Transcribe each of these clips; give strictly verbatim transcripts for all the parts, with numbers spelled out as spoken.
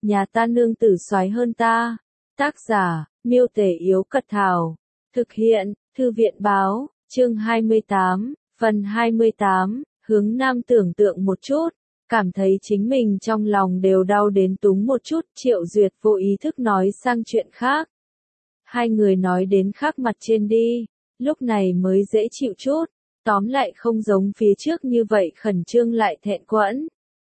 nhà ta nương tử soái hơn ta. Tác giả, Miêu Tể Yếu Cật Thảo. Thực hiện, Thư viện Báo, chương hai mươi tám, phần hai mươi tám, hướng nam tưởng tượng một chút, cảm thấy chính mình trong lòng đều đau đến túng một chút, Triệu Duyệt vô ý thức nói sang chuyện khác. Hai người nói đến khác mặt trên đi, lúc này mới dễ chịu chút, tóm lại không giống phía trước như vậy khẩn trương lại thẹn quẫn.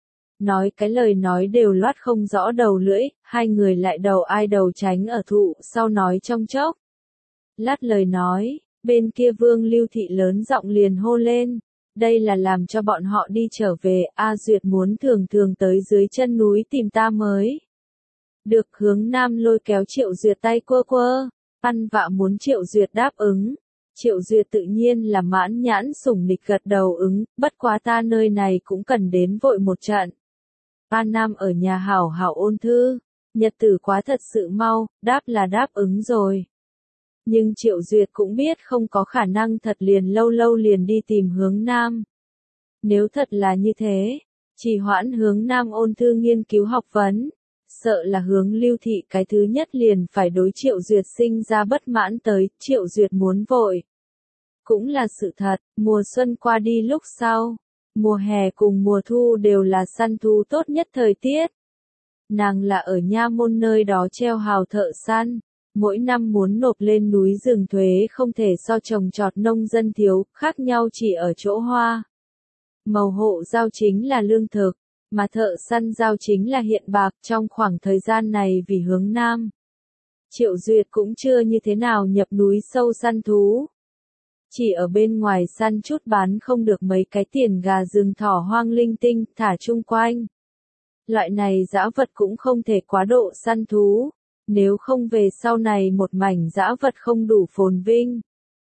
Nói cái lời nói đều loát không rõ đầu lưỡi, hai người lại đầu ai đầu tránh ở thụ sau nói trong chốc. Lát lời nói, bên kia Vương Lưu Thị lớn giọng liền hô lên, đây là làm cho bọn họ đi trở về, A Duyệt muốn thường thường tới dưới chân núi tìm ta mới. Được. Hướng nam lôi kéo Triệu Duyệt tay quơ quơ, ăn vạ muốn Triệu Duyệt đáp ứng. Triệu Duyệt tự nhiên là mãn nhãn sủng nịch gật đầu ứng, bất quá ta nơi này cũng cần đến vội một trận. A Nam ở nhà hảo hảo ôn thư, nhật tử quá thật sự mau, đáp là đáp ứng rồi. Nhưng Triệu Duyệt cũng biết không có khả năng thật liền lâu lâu liền đi tìm Hướng Nam. Nếu thật là như thế, chỉ hoãn Hướng Nam ôn thư nghiên cứu học vấn, sợ là Hướng Lưu Thị cái thứ nhất liền phải đối Triệu Duyệt sinh ra bất mãn tới, Triệu Duyệt muốn vội. Cũng là sự thật, mùa xuân qua đi lúc sau, mùa hè cùng mùa thu đều là săn thú tốt nhất thời tiết. Nàng là ở nha môn nơi đó treo hào thợ săn, mỗi năm muốn nộp lên núi rừng thuế không thể so trồng trọt nông dân thiếu, khác nhau chỉ ở chỗ hoa. Màu hộ giao chính là lương thực, mà thợ săn giao chính là hiện bạc. Trong khoảng thời gian này vì Hướng Nam, Triệu Duyệt cũng chưa như thế nào nhập núi sâu săn thú. Chỉ ở bên ngoài săn chút bán không được mấy cái tiền gà rừng thỏ hoang linh tinh, thả chung quanh. Loại này dã vật cũng không thể quá độ săn thú, nếu không về sau này một mảnh dã vật không đủ phồn vinh.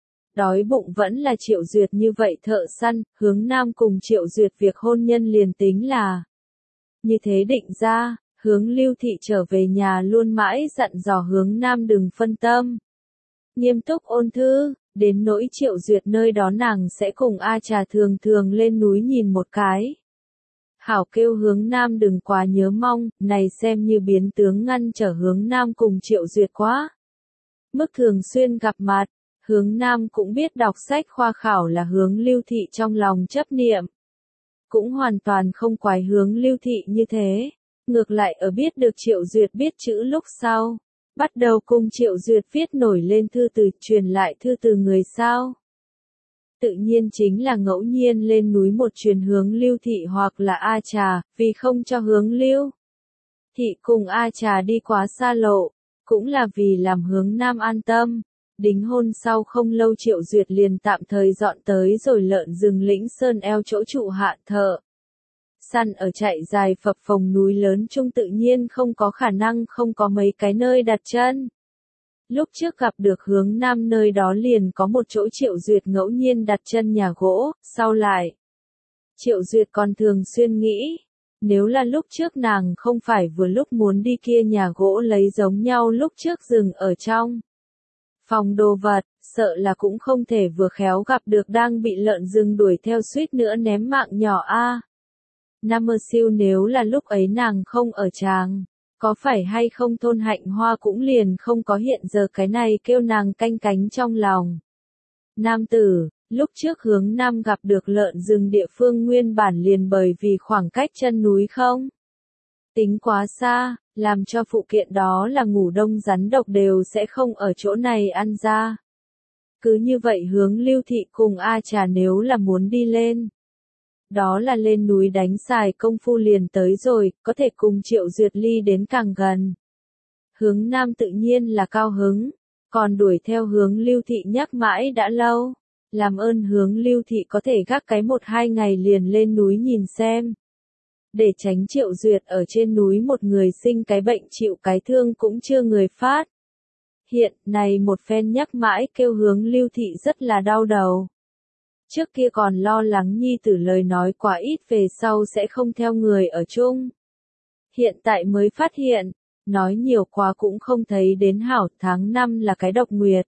Đói bụng vẫn là Triệu Duyệt như vậy thợ săn, Hướng Nam cùng Triệu Duyệt việc hôn nhân liền tính là như thế định ra. Hướng Lưu Thị trở về nhà luôn mãi dặn dò Hướng Nam đừng phân tâm, nghiêm túc ôn thư. Đến nỗi Triệu Duyệt nơi đó nàng sẽ cùng A Trà thường thường lên núi nhìn một cái. Hảo kêu Hướng Nam đừng quá nhớ mong, này xem như biến tướng ngăn trở Hướng Nam cùng Triệu Duyệt quá. Mức thường xuyên gặp mặt, Hướng Nam cũng biết đọc sách khoa khảo là Hướng Lưu Thị trong lòng chấp niệm. Cũng hoàn toàn không quái Hướng Lưu Thị như thế, ngược lại ở biết được Triệu Duyệt biết chữ lúc sau. Bắt đầu cùng Triệu Duyệt viết nổi lên thư từ, truyền lại thư từ người sao. Tự nhiên chính là ngẫu nhiên lên núi một truyền Hướng Lưu Thị hoặc là A Trà, vì không cho Hướng Lưu Thị cùng A Trà đi quá xa lộ, cũng là vì làm Hướng Nam an tâm. Đính hôn sau không lâu Triệu Duyệt liền tạm thời dọn tới rồi lợn rừng lĩnh Sơn eo chỗ trụ hạ thợ săn ở chạy dài phập phồng núi lớn chung tự nhiên không có khả năng không có mấy cái nơi đặt chân. Lúc trước gặp được Hướng Nam nơi đó liền có một chỗ Triệu Duyệt ngẫu nhiên đặt chân nhà gỗ, sau lại Triệu Duyệt còn thường xuyên nghĩ, nếu là lúc trước nàng không phải vừa lúc muốn đi kia nhà gỗ lấy giống nhau lúc trước dừng ở trong phòng đồ vật, sợ là cũng không thể vừa khéo gặp được đang bị lợn rừng đuổi theo suýt nữa ném mạng nhỏ a. Nam mơ siêu nếu là lúc ấy nàng không ở tràng, có phải hay không thôn Hạnh Hoa cũng liền không có hiện giờ cái này kêu nàng canh cánh trong lòng. Nam tử, lúc trước Hướng Nam gặp được lợn rừng địa phương nguyên bản liền bởi vì khoảng cách chân núi không tính quá xa, làm cho phụ kiện đó là ngủ đông rắn độc đều sẽ không ở chỗ này ăn ra. Cứ như vậy Hướng Lưu Thị cùng A Trà nếu là muốn đi lên, đó là lên núi đánh xài công phu liền tới rồi, có thể cùng Triệu Duyệt ly đến càng gần. Hướng Nam tự nhiên là cao hứng, còn đuổi theo Hướng Lưu Thị nhắc mãi đã lâu. Làm ơn Hướng Lưu Thị có thể gác cái một hai ngày liền lên núi nhìn xem. Để tránh Triệu Duyệt ở trên núi một người sinh cái bệnh chịu cái thương cũng chưa người phát. Hiện, này một phen nhắc mãi kêu Hướng Lưu Thị rất là đau đầu. Trước kia còn lo lắng nhi tử lời nói quá ít về sau sẽ không theo người ở chung. Hiện tại mới phát hiện, nói nhiều quá cũng không thấy đến hảo. Tháng năm là cái độc nguyệt.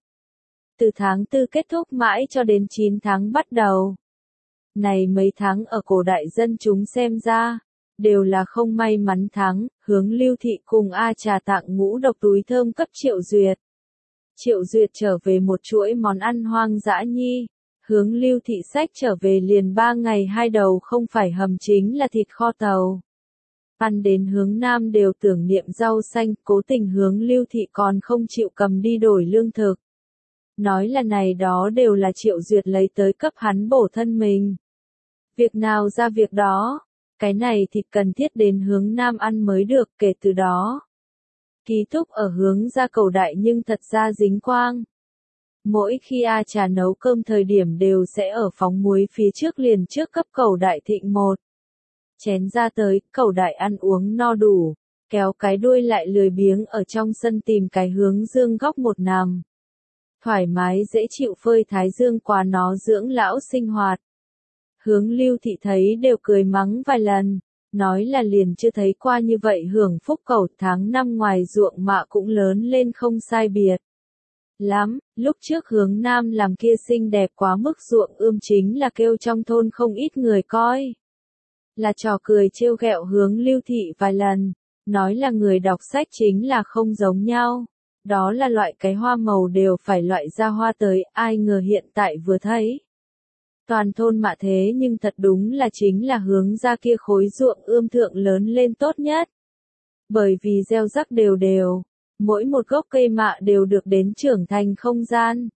Từ tháng tư kết thúc mãi cho đến chín tháng bắt đầu. Này mấy tháng ở cổ đại dân chúng xem ra, đều là không may mắn thắng, Hướng Lưu Thị cùng A Trà tặng ngũ độc túi thơm cấp Triệu Duyệt. Triệu Duyệt trở về một chuỗi món ăn hoang dã nhi, Hướng Lưu Thị xách trở về liền ba ngày hai đầu không phải hầm chính là thịt kho tàu. Ăn đến Hướng Nam đều tưởng niệm rau xanh, cố tình Hướng Lưu Thị còn không chịu cầm đi đổi lương thực. Nói là này đó đều là Triệu Duyệt lấy tới cấp hắn bổ thân mình. Việc nào ra việc đó, cái này thịt cần thiết đến Hướng Nam ăn mới được, kể từ đó. Ký túc ở Hướng ra Cầu Đại nhưng thật ra dính quang. Mỗi khi A Trà nấu cơm thời điểm đều sẽ ở phóng muối phía trước liền trước cấp Cầu Đại thịnh một chén ra tới, Cầu Đại ăn uống no đủ, kéo cái đuôi lại lười biếng ở trong sân tìm cái hướng dương góc một nằm. Thoải mái dễ chịu phơi thái dương qua nó dưỡng lão sinh hoạt. Hướng Lưu Thị thấy đều cười mắng vài lần, nói là liền chưa thấy qua như vậy hưởng phúc cầu tháng năm ngoài ruộng mạ cũng lớn lên không sai biệt. Lắm, lúc trước Hướng Nam làm kia xinh đẹp quá mức ruộng ươm chính là kêu trong thôn không ít người coi. Là trò cười trêu ghẹo Hướng Lưu Thị vài lần, nói là người đọc sách chính là không giống nhau. Đó là loại cái hoa màu đều phải loại ra hoa tới, ai ngờ hiện tại vừa thấy. Toàn thôn mạ thế nhưng thật đúng là chính là Hướng ra kia khối ruộng ươm thượng lớn lên tốt nhất. Bởi vì gieo rắc đều đều, mỗi một gốc cây mạ đều được đến trưởng thành không gian.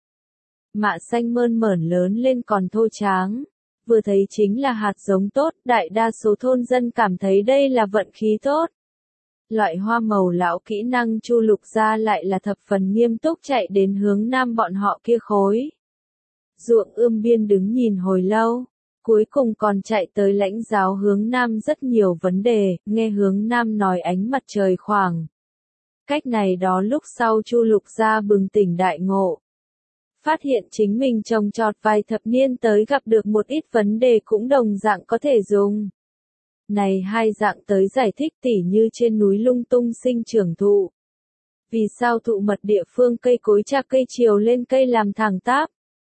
Mạ xanh mơn mởn lớn lên còn thô tráng, vừa thấy chính là hạt giống tốt, đại đa số thôn dân cảm thấy đây là vận khí tốt. Loại hoa màu lão kỹ năng Chu Lục gia lại là thập phần nghiêm túc chạy đến Hướng Nam bọn họ kia khối. Ruộng ươm biên đứng nhìn hồi lâu, cuối cùng còn chạy tới lãnh giáo Hướng Nam rất nhiều vấn đề, nghe Hướng Nam nói ánh mặt trời khoảng. Cách này đó lúc sau Chu Lục gia bừng tỉnh đại ngộ. Phát hiện chính mình trồng trọt vài thập niên tới gặp được một ít vấn đề cũng đồng dạng có thể dùng. Này hai dạng tới giải thích tỉ như trên núi lung tung sinh trưởng thụ. Vì sao thụ mật địa phương cây cối chạc cây chiều lên cây làm thẳng tắp?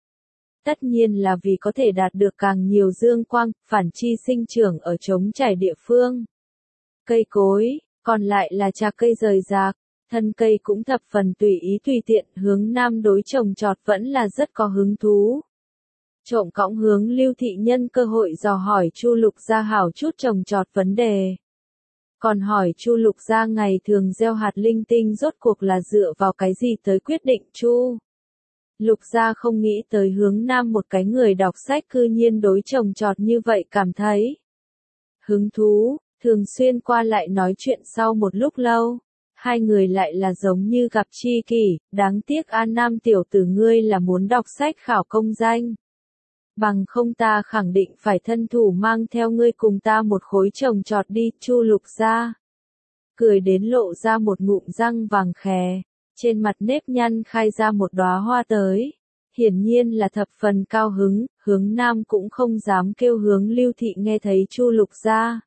Tất nhiên là vì có thể đạt được càng nhiều dương quang, phản chi sinh trưởng ở trống trải địa phương. Cây cối, còn lại là chạc cây rời rạc, thân cây cũng thập phần tùy ý tùy tiện, Hướng Nam đối trồng trọt vẫn là rất có hứng thú. Trộm cõng Hướng Lưu Thị nhân cơ hội dò hỏi Chu Lục gia hảo chút trồng trọt vấn đề. Còn hỏi Chu Lục gia ngày thường gieo hạt linh tinh rốt cuộc là dựa vào cái gì tới quyết định Chu. Lục gia không nghĩ tới Hướng Nam một cái người đọc sách cư nhiên đối trồng trọt như vậy cảm thấy hứng thú, thường xuyên qua lại nói chuyện sau một lúc lâu. Hai người lại là giống như gặp tri kỷ, đáng tiếc An Nam tiểu tử ngươi là muốn đọc sách khảo công danh. Bằng không ta khẳng định phải thân thủ mang theo ngươi cùng ta một khối trồng trọt đi, Chu Lục gia. Cười đến lộ ra một ngụm răng vàng khè, trên mặt nếp nhăn khai ra một đóa hoa tới. Hiển nhiên là thập phần cao hứng, Hướng Nam cũng không dám kêu Hướng Lưu Thị nghe thấy Chu Lục gia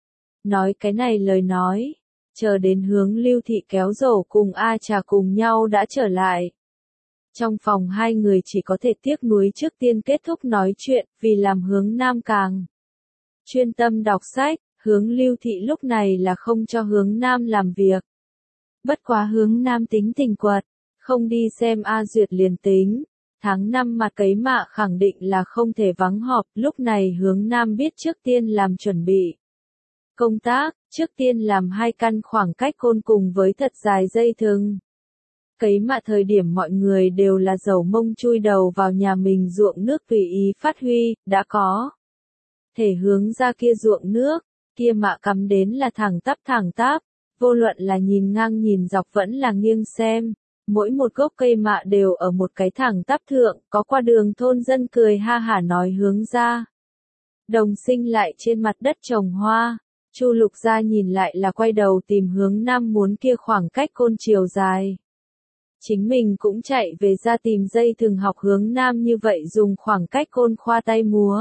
nói cái này lời nói. Chờ đến Hướng Lưu Thị kéo rổ cùng A Trà cùng nhau đã trở lại. Trong phòng hai người chỉ có thể tiếc nuối trước tiên kết thúc nói chuyện, vì làm Hướng Nam càng chuyên tâm đọc sách, Hướng Lưu Thị lúc này là không cho Hướng Nam làm việc. Bất quá Hướng Nam tính tình quật, không đi xem A Duyệt liền tính. Tháng năm mặt cấy mạ khẳng định là không thể vắng họp, lúc này Hướng Nam biết trước tiên làm chuẩn bị. Công tác, trước tiên làm hai căn khoảng cách côn cùng với thật dài dây thừng. Cấy mạ thời điểm mọi người đều là dầu mông chui đầu vào nhà mình ruộng nước tùy ý phát huy, đã có. Thể hướng ra kia ruộng nước, kia mạ cắm đến là thẳng tắp thẳng tắp, vô luận là nhìn ngang nhìn dọc vẫn là nghiêng xem. Mỗi một gốc cây mạ đều ở một cái thẳng tắp thượng, có qua đường thôn dân cười ha hả nói hướng ra. Đồng sinh lại trên mặt đất trồng hoa. Chu Lục gia nhìn lại là quay đầu tìm Hướng Nam muốn kia khoảng cách côn chiều dài. Chính mình cũng chạy về ra tìm dây thừng học Hướng Nam như vậy dùng khoảng cách côn khoa tay múa.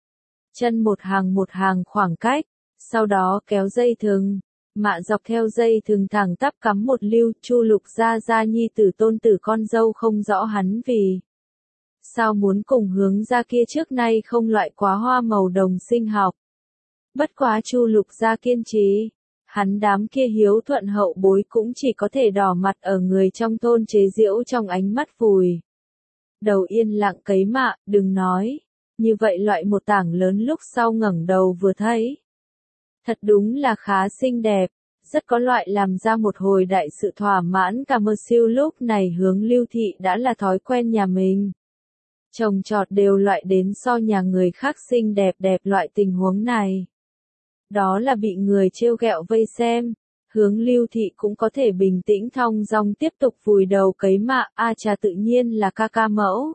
Chân một hàng một hàng khoảng cách, sau đó kéo dây thừng, mạ dọc theo dây thừng thẳng tắp cắm một lưu. Chu Lục gia gia nhi tử tôn tử con dâu không rõ hắn vì sao muốn cùng Hướng ra kia trước nay không loại quá hoa màu đồng sinh học. Bất quá Chu Lục gia kiên trì, hắn đám kia hiếu thuận hậu bối cũng chỉ có thể đỏ mặt ở người trong thôn chế giễu trong ánh mắt vùi. Đầu yên lặng cấy mạ, đừng nói. Như vậy loại một tảng lớn lúc sau ngẩng đầu vừa thấy. Thật đúng là khá xinh đẹp, rất có loại làm ra một hồi đại sự thỏa mãn cả mơ siêu lúc này hướng Lưu Thị đã là thói quen nhà mình. Trồng trọt đều loại đến so nhà người khác xinh đẹp đẹp loại tình huống này. Đó là bị người trêu ghẹo vây xem, hướng Lưu Thị cũng có thể bình tĩnh thong dong tiếp tục vùi đầu cấy mạ, a trà tự nhiên là ca ca mẫu.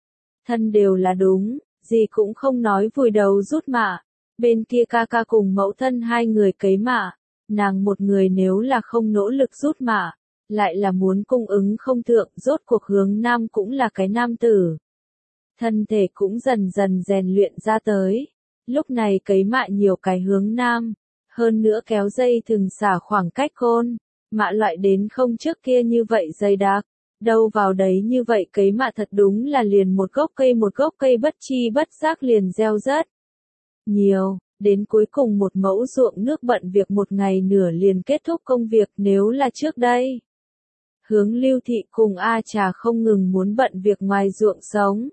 Thân đều là đúng, gì cũng không nói vùi đầu rút mạ, bên kia ca ca cùng mẫu thân hai người cấy mạ, nàng một người nếu là không nỗ lực rút mạ, lại là muốn cung ứng không thượng, rốt cuộc hướng nam cũng là cái nam tử. Thân thể cũng dần dần rèn luyện ra tới. Lúc này cấy mạ nhiều cái hướng nam, hơn nữa kéo dây thừng xả khoảng cách côn, mạ loại đến không trước kia như vậy dày đặc, đâu vào đấy như vậy cấy mạ thật đúng là liền một gốc cây một gốc cây bất chi bất giác liền gieo rất nhiều, đến cuối cùng một mẫu ruộng nước bận việc một ngày nửa liền kết thúc công việc. Nếu là trước đây, hướng Lưu Thị cùng A Trà không ngừng muốn bận việc ngoài ruộng sống.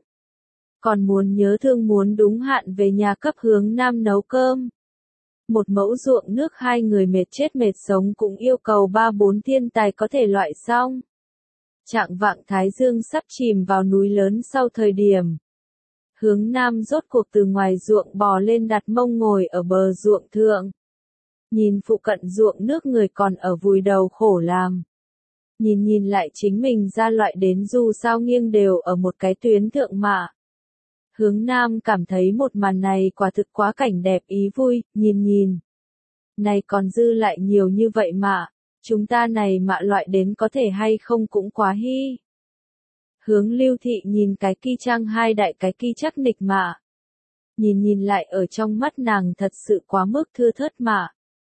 Còn muốn nhớ thương muốn đúng hạn về nhà cấp hướng nam nấu cơm. Một mẫu ruộng nước hai người mệt chết mệt sống cũng yêu cầu ba bốn thiên tài có thể loại xong. Trạng vạng thái dương sắp chìm vào núi lớn sau thời điểm. Hướng nam rốt cuộc từ ngoài ruộng bò lên đặt mông ngồi ở bờ ruộng thượng. Nhìn phụ cận ruộng nước người còn ở vùi đầu khổ làm. Nhìn nhìn lại chính mình ra loại đến dù sao nghiêng đều ở một cái tuyến thượng mạ. Hướng nam cảm thấy một màn này quả thực quá cảnh đẹp ý vui, nhìn nhìn. Này còn dư lại nhiều như vậy mà, chúng ta này mạ loại đến có thể hay không cũng quá hy. Hướng Lưu Thị nhìn cái ki trang hai đại cái ki chắc nịch mạ. Nhìn nhìn lại ở trong mắt nàng thật sự quá mức thưa thớt mạ.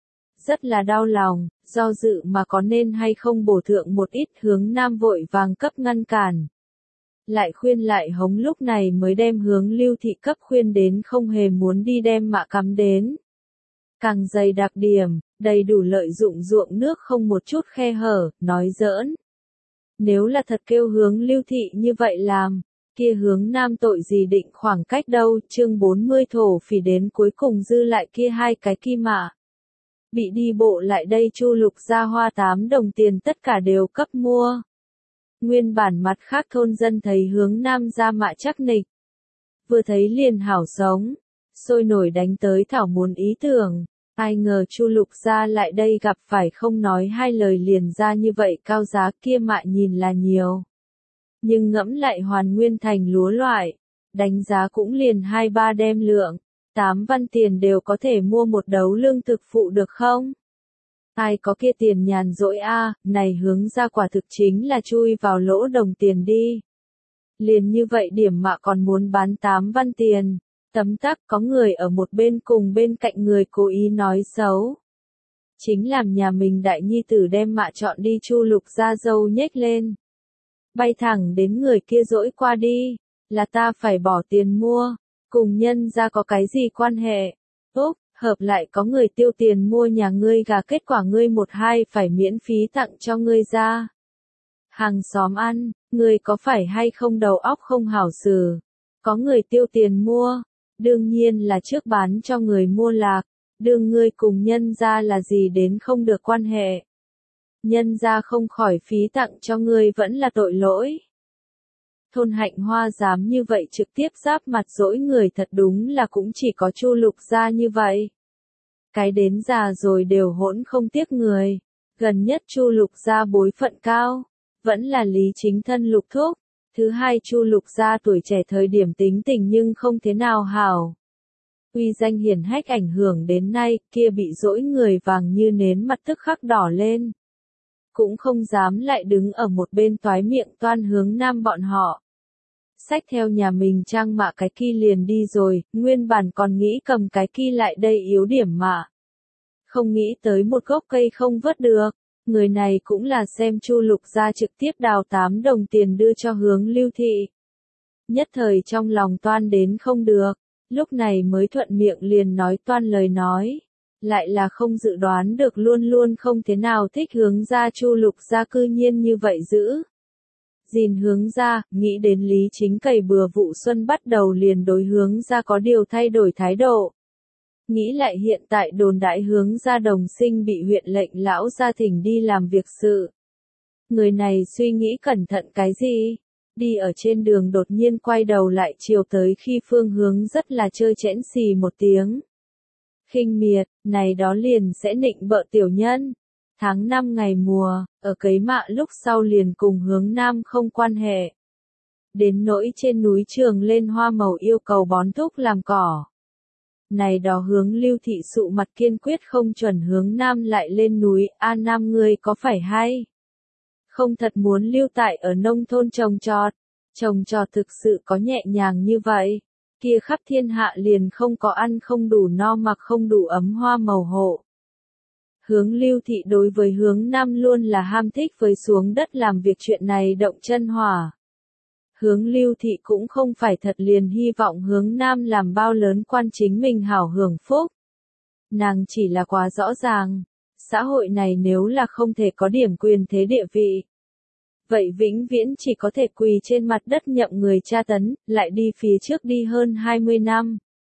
Rất là đau lòng, do dự mà có nên hay không bổ thượng một ít. Hướng nam vội vàng cấp ngăn cản. Lại khuyên lại hống lúc này mới đem hướng Lưu Thị cấp khuyên đến không hề muốn đi đem mạ cắm đến. Càng dày đặc điểm, đầy đủ lợi dụng ruộng nước không một chút khe hở, nói giỡn. Nếu là thật kêu hướng Lưu Thị như vậy làm, kia hướng nam tội gì định khoảng cách đâu. Chương bốn mươi thổ phỉ đến cuối cùng dư lại kia hai cái kim mạ. Bị đi bộ lại đây Chu Lục ra hoa tám đồng tiền tất cả đều cấp mua. Nguyên bản mặt khác thôn dân thấy hướng nam ra mạ chắc nịch. Vừa thấy liền hảo sống, sôi nổi đánh tới thảo muốn ý tưởng. Ai ngờ Chu Lục ra lại đây gặp phải không nói hai lời liền ra như vậy cao giá kia mạ nhìn là nhiều. Nhưng ngẫm lại hoàn nguyên thành lúa loại, đánh giá cũng liền hai ba đem lượng, tám văn tiền đều có thể mua một đấu lương thực phụ được không? Ai có kia tiền nhàn rỗi a, này hướng ra quả thực chính là chui vào lỗ đồng tiền đi. Liền như vậy điểm mạ còn muốn bán tám văn tiền. Tấm tắc có người ở một bên cùng bên cạnh người cố ý nói xấu. Chính làm nhà mình đại nhi tử đem mạ chọn đi Chu Lục ra dâu nhếch lên. Bay thẳng đến người kia dỗi qua đi, là ta phải bỏ tiền mua, cùng nhân ra có cái gì quan hệ. Úc, hợp lại có người tiêu tiền mua nhà ngươi gà kết quả ngươi một hai phải miễn phí tặng cho ngươi ra. Hàng xóm ăn, ngươi có phải hay không đầu óc không hảo xử. Có người tiêu tiền mua. Đương nhiên là trước bán cho người mua lạc, đương ngươi cùng nhân ra là gì đến không được quan hệ. Nhân ra không khỏi phí tặng cho ngươi vẫn là tội lỗi. Thôn Hạnh Hoa dám như vậy trực tiếp giáp mặt dỗi người thật đúng là cũng chỉ có Chu Lục gia như vậy. Cái đến già rồi đều hỗn không tiếc người, gần nhất Chu Lục gia bối phận cao, vẫn là Lý Chính thân Lục thúc. Thứ hai Chu Lục gia tuổi trẻ thời điểm tính tình nhưng không thế nào hảo. Uy danh hiển hách ảnh hưởng đến nay, kia bị dỗi người vàng như nến mặt tức khắc đỏ lên. Cũng không dám lại đứng ở một bên toái miệng toan hướng nam bọn họ. Xách theo nhà mình trang mạ cái ki liền đi rồi, nguyên bản còn nghĩ cầm cái ki lại đây yếu điểm mạ. Không nghĩ tới một gốc cây không vớt được. Người này cũng là xem Chu Lục gia trực tiếp đào tám đồng tiền đưa cho hướng Lưu Thị. Nhất thời trong lòng toan đến không được, lúc này mới thuận miệng liền nói toan lời nói. Lại là không dự đoán được luôn luôn không thế nào thích hướng gia Chu Lục gia cư nhiên như vậy giữ. Gìn hướng gia, nghĩ đến Lý Chính cày bừa vụ xuân bắt đầu liền đối hướng gia có điều thay đổi thái độ. Nghĩ lại hiện tại đồn đại hướng gia đồng sinh bị huyện lệnh lão gia thỉnh đi làm việc sự. Người này suy nghĩ cẩn thận cái gì? Đi ở trên đường đột nhiên quay đầu lại chiều tới khi phương hướng rất là chơi chẽn xì một tiếng. Khinh miệt, này đó liền sẽ nịnh bợ tiểu nhân. Tháng năm ngày mùa, ở cấy mạ lúc sau liền cùng hướng nam không quan hệ. Đến nỗi trên núi trường lên hoa màu yêu cầu bón thúc làm cỏ. Này đó hướng Lưu Thị sụ mặt kiên quyết không chuẩn hướng nam lại lên núi, a nam ngươi có phải hay? Không thật muốn lưu tại ở nông thôn trồng trọt, trồng trọt thực sự có nhẹ nhàng như vậy, kia khắp thiên hạ liền không có ăn không đủ no mặc không đủ ấm hoa màu hộ. Hướng Lưu Thị đối với hướng nam luôn là ham thích với xuống đất làm việc chuyện này động chân hỏa. Hướng Lưu Thị cũng không phải thật liền hy vọng hướng nam làm bao lớn quan chính mình hảo hưởng phúc. Nàng chỉ là quá rõ ràng, xã hội này nếu là không thể có điểm quyền thế địa vị. Vậy vĩnh viễn chỉ có thể quỳ trên mặt đất nhậm người tra tấn, lại đi phía trước đi hơn hai mươi năm.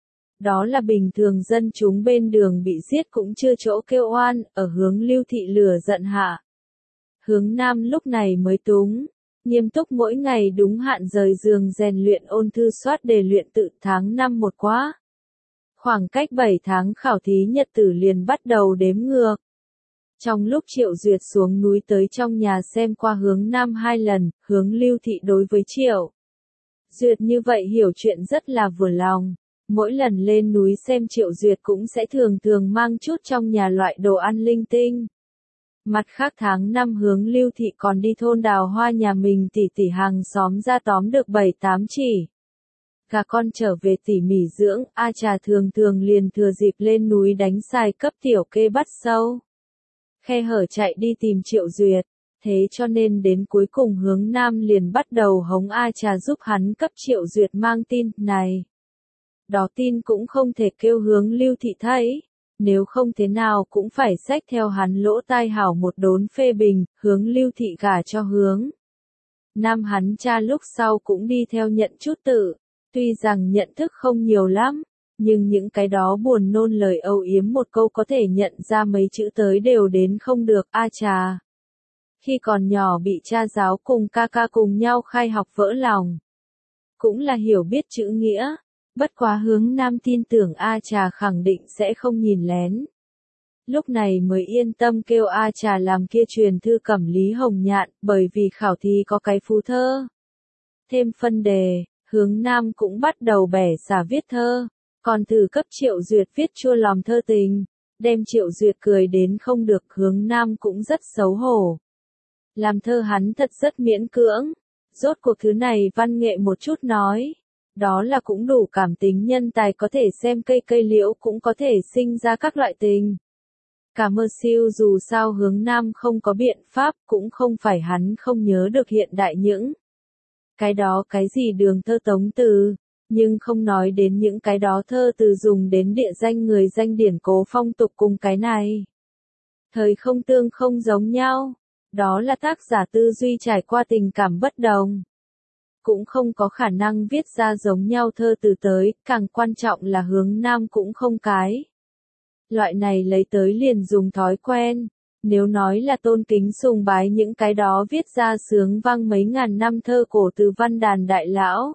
Đó là bình thường dân chúng bên đường bị giết cũng chưa chỗ kêu oan, ở hướng Lưu Thị lửa giận hạ. Hướng nam lúc này mới túng. Nghiêm túc mỗi ngày đúng hạn rời giường rèn luyện ôn thư soát đề luyện tự tháng năm một quá. Khoảng cách bảy tháng khảo thí nhật tử liền bắt đầu đếm ngược. Trong lúc Triệu Duyệt xuống núi tới trong nhà xem qua hướng nam hai lần, hướng Lưu Thị đối với Triệu Duyệt như vậy hiểu chuyện rất là vừa lòng. Mỗi lần lên núi xem Triệu Duyệt cũng sẽ thường thường mang chút trong nhà loại đồ ăn linh tinh. Mặt khác tháng năm hướng Lưu Thị còn đi thôn đào hoa nhà mình tỉ tỉ hàng xóm ra tóm được bảy tám chỉ. Gà con trở về tỉ mỉ dưỡng, A Trà thường thường liền thừa dịp lên núi đánh xài cấp tiểu kê bắt sâu. Khe hở chạy đi tìm Triệu Duyệt, thế cho nên đến cuối cùng hướng nam liền bắt đầu hống A Trà giúp hắn cấp Triệu Duyệt mang tin này. Đó tin cũng không thể kêu hướng Lưu Thị thấy. Nếu không thế nào cũng phải xách theo hắn lỗ tai hảo một đốn phê bình, hướng Lưu Thị gả cho hướng. Nam hắn cha lúc sau cũng đi theo nhận chút tự, tuy rằng nhận thức không nhiều lắm, nhưng những cái đó buồn nôn lời âu yếm một câu có thể nhận ra mấy chữ tới đều đến không được. A Trà khi còn nhỏ bị cha giáo cùng ca ca cùng nhau khai học vỡ lòng, cũng là hiểu biết chữ nghĩa. Bất quá hướng nam tin tưởng A Trà khẳng định sẽ không nhìn lén. Lúc này mới yên tâm kêu A Trà làm kia truyền thư cẩm Lý Hồng Nhạn, bởi vì khảo thí có cái phú thơ. Thêm phân đề, hướng nam cũng bắt đầu bẻ xả viết thơ, còn thử cấp Triệu Duyệt viết chua lòng thơ tình, đem Triệu Duyệt cười đến không được. Hướng nam cũng rất xấu hổ. Làm thơ hắn thật rất miễn cưỡng, rốt cuộc thứ này văn nghệ một chút nói. Đó là cũng đủ cảm tính nhân tài có thể xem cây cây liễu cũng có thể sinh ra các loại tình. Cả mơ siêu dù sao hướng nam không có biện pháp cũng không phải hắn không nhớ được hiện đại những. Cái đó cái gì đường thơ tống từ, nhưng không nói đến những cái đó thơ từ dùng đến địa danh người danh điển cố phong tục cùng cái này. Thời không tương không giống nhau, đó là tác giả tư duy trải qua tình cảm bất đồng. Cũng không có khả năng viết ra giống nhau thơ từ tới, càng quan trọng là hướng nam cũng không cái. Loại này lấy tới liền dùng thói quen, nếu nói là tôn kính sùng bái những cái đó viết ra sướng vang mấy ngàn năm thơ cổ từ văn đàn đại lão.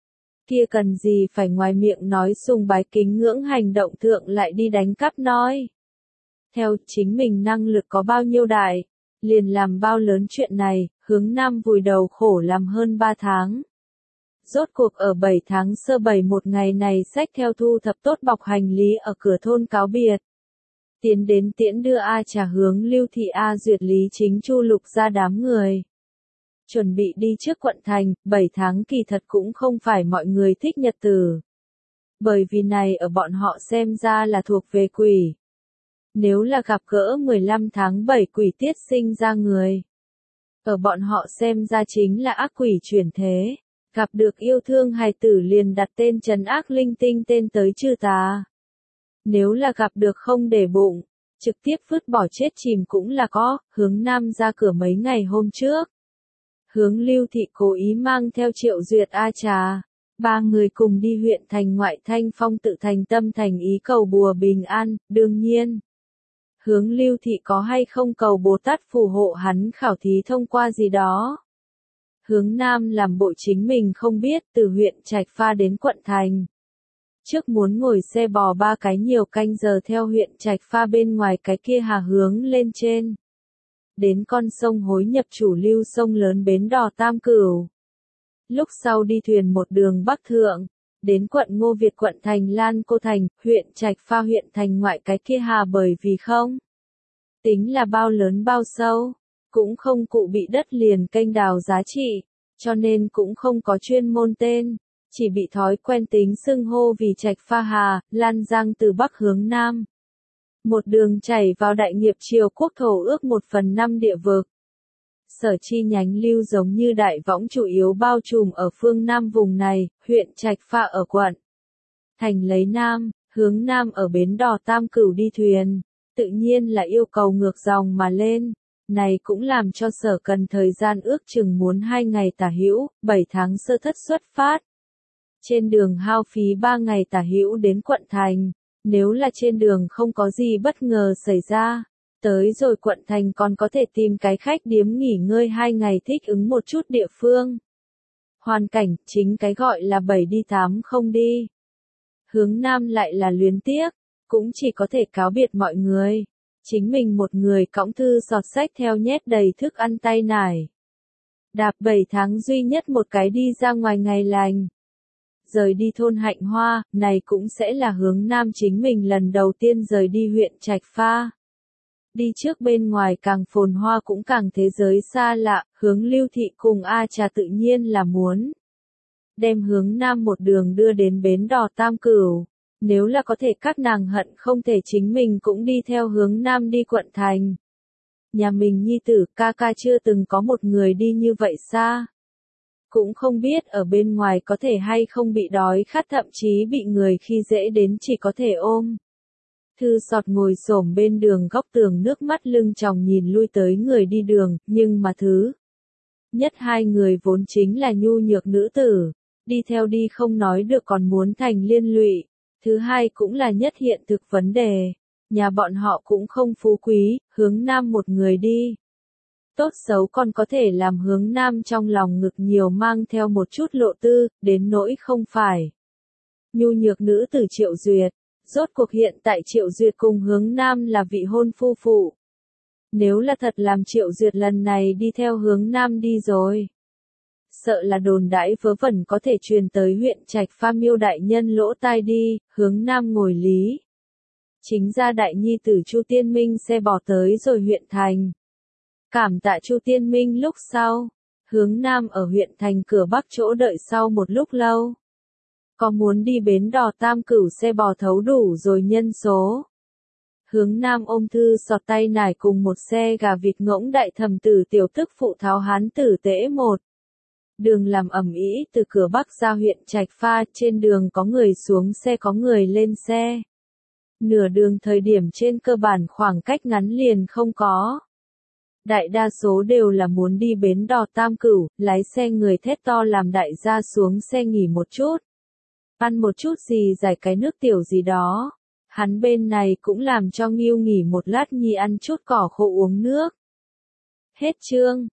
Kia cần gì phải ngoài miệng nói sùng bái kính ngưỡng hành động thượng lại đi đánh cắp nói. Theo chính mình năng lực có bao nhiêu đại, liền làm bao lớn chuyện này, hướng nam vùi đầu khổ làm hơn ba tháng. Rốt cuộc ở bảy tháng sơ bảy một ngày này xách theo thu thập tốt bọc hành lý ở cửa thôn cáo biệt. Tiến đến tiễn đưa A Trà hướng Lưu Thị A Duyệt Lý Chính Chu Lục ra đám người. Chuẩn bị đi trước quận thành, bảy tháng kỳ thật cũng không phải mọi người thích nhật tử. Bởi vì này ở bọn họ xem ra là thuộc về quỷ. Nếu là gặp gỡ mười lăm tháng bảy quỷ tiết sinh ra người. Ở bọn họ xem ra chính là ác quỷ chuyển thế. Gặp được yêu thương hài tử liền đặt tên trấn ác linh tinh tên tới trừ tà. Nếu là gặp được không để bụng, trực tiếp vứt bỏ chết chìm cũng là có. Hướng Nam ra cửa mấy ngày hôm trước. Hướng Lưu Thị cố ý mang theo Triệu Duyệt A Trà. Ba người cùng đi huyện thành ngoại Thanh Phong tự thành tâm thành ý cầu bùa bình an, đương nhiên. Hướng Lưu Thị có hay không cầu Bồ Tát phù hộ hắn khảo thí thông qua gì đó. Hướng Nam làm bộ chính mình không biết, từ huyện Trạch Pha đến quận thành. Trước muốn ngồi xe bò ba cái nhiều canh giờ theo huyện Trạch Pha bên ngoài cái kia hà hướng lên trên. Đến con sông Hối nhập chủ lưu sông lớn bến đò Tam Cửu. Lúc sau đi thuyền một đường bắc thượng, đến quận Ngô Việt quận thành Lan Cô Thành, huyện Trạch Pha huyện thành ngoại cái kia hà bởi vì không tính là bao lớn bao sâu, cũng không cụ bị đất liền kênh đào giá trị, cho nên cũng không có chuyên môn tên, chỉ bị thói quen tính xưng hô vì Trạch Pha Hà, lan giang từ bắc hướng nam. Một đường chảy vào đại nghiệp triều quốc thổ ước một phần năm địa vực. Sở chi nhánh lưu giống như đại võng chủ yếu bao trùm ở phương Nam vùng này, huyện Trạch Pha ở quận thành lấy Nam, hướng Nam ở bến đò Tam Cửu đi thuyền, tự nhiên là yêu cầu ngược dòng mà lên. Này cũng làm cho sở cần thời gian ước chừng muốn hai ngày tả hữu, bảy tháng sơ thất xuất phát. Trên đường hao phí ba ngày tả hữu đến quận thành, nếu là trên đường không có gì bất ngờ xảy ra. Tới rồi quận thành còn có thể tìm cái khách điếm nghỉ ngơi hai ngày thích ứng một chút địa phương. Hoàn cảnh, chính cái gọi là bảy đi tám không đi. Hướng Nam lại là luyến tiếc, cũng chỉ có thể cáo biệt mọi người. Chính mình một người cõng thư giọt sách theo nhét đầy thức ăn tay nải. Đạp bảy tháng duy nhất một cái đi ra ngoài ngày lành. Rời đi thôn Hạnh Hoa, này cũng sẽ là Hướng Nam chính mình lần đầu tiên rời đi huyện Trạch Pha. Đi trước bên ngoài càng phồn hoa cũng càng thế giới xa lạ, Hướng Lưu Thị cùng A Trà tự nhiên là muốn đem Hướng Nam một đường đưa đến bến đò Tam Cửu. Nếu là có thể các nàng hận không thể chính mình cũng đi theo Hướng Nam đi quận thành. Nhà mình nhi tử ca ca chưa từng có một người đi như vậy xa. Cũng không biết ở bên ngoài có thể hay không bị đói khát thậm chí bị người khi dễ đến chỉ có thể ôm. Thư sọt ngồi xổm bên đường góc tường nước mắt lưng tròng nhìn lui tới người đi đường, nhưng mà thứ nhất hai người vốn chính là nhu nhược nữ tử, đi theo đi không nói được còn muốn thành liên lụy. Thứ hai cũng là nhất hiện thực vấn đề, nhà bọn họ cũng không phú quý, Hướng Nam một người đi. Tốt xấu còn có thể làm Hướng Nam trong lòng ngực nhiều mang theo một chút lộ tư, đến nỗi không phải. Nhu nhược nữ tử Triệu Duyệt, rốt cuộc hiện tại Triệu Duyệt cùng Hướng Nam là vị hôn phu phụ. Nếu là thật làm Triệu Duyệt lần này đi theo Hướng Nam đi rồi. Sợ là đồn đãi vớ vẩn có thể truyền tới huyện Trạch Pha Miêu đại nhân lỗ tai đi, Hướng Nam ngồi lý. Chính ra đại nhi tử Chu Tiên Minh xe bỏ tới rồi huyện thành. Cảm tạ Chu Tiên Minh lúc sau, Hướng Nam ở huyện thành cửa bắc chỗ đợi sau một lúc lâu. Có muốn đi bến đò Tam Cửu xe bò thấu đủ rồi nhân số. Hướng Nam ôm thư sọt tay nải cùng một xe gà vịt ngỗng đại thầm tử tiểu tức phụ tháo hán tử tễ một. Đường làm ẩm ĩ từ cửa bắc ra huyện Trạch Pha, trên đường có người xuống xe có người lên xe. Nửa đường thời điểm trên cơ bản khoảng cách ngắn liền không có. Đại đa số đều là muốn đi bến đò Tam Cửu, lái xe người thét to làm đại gia xuống xe nghỉ một chút. Ăn một chút gì giải cái nước tiểu gì đó. Hắn bên này cũng làm cho Nghiêu nghỉ một lát nhi ăn chút cỏ khô uống nước. Hết chương.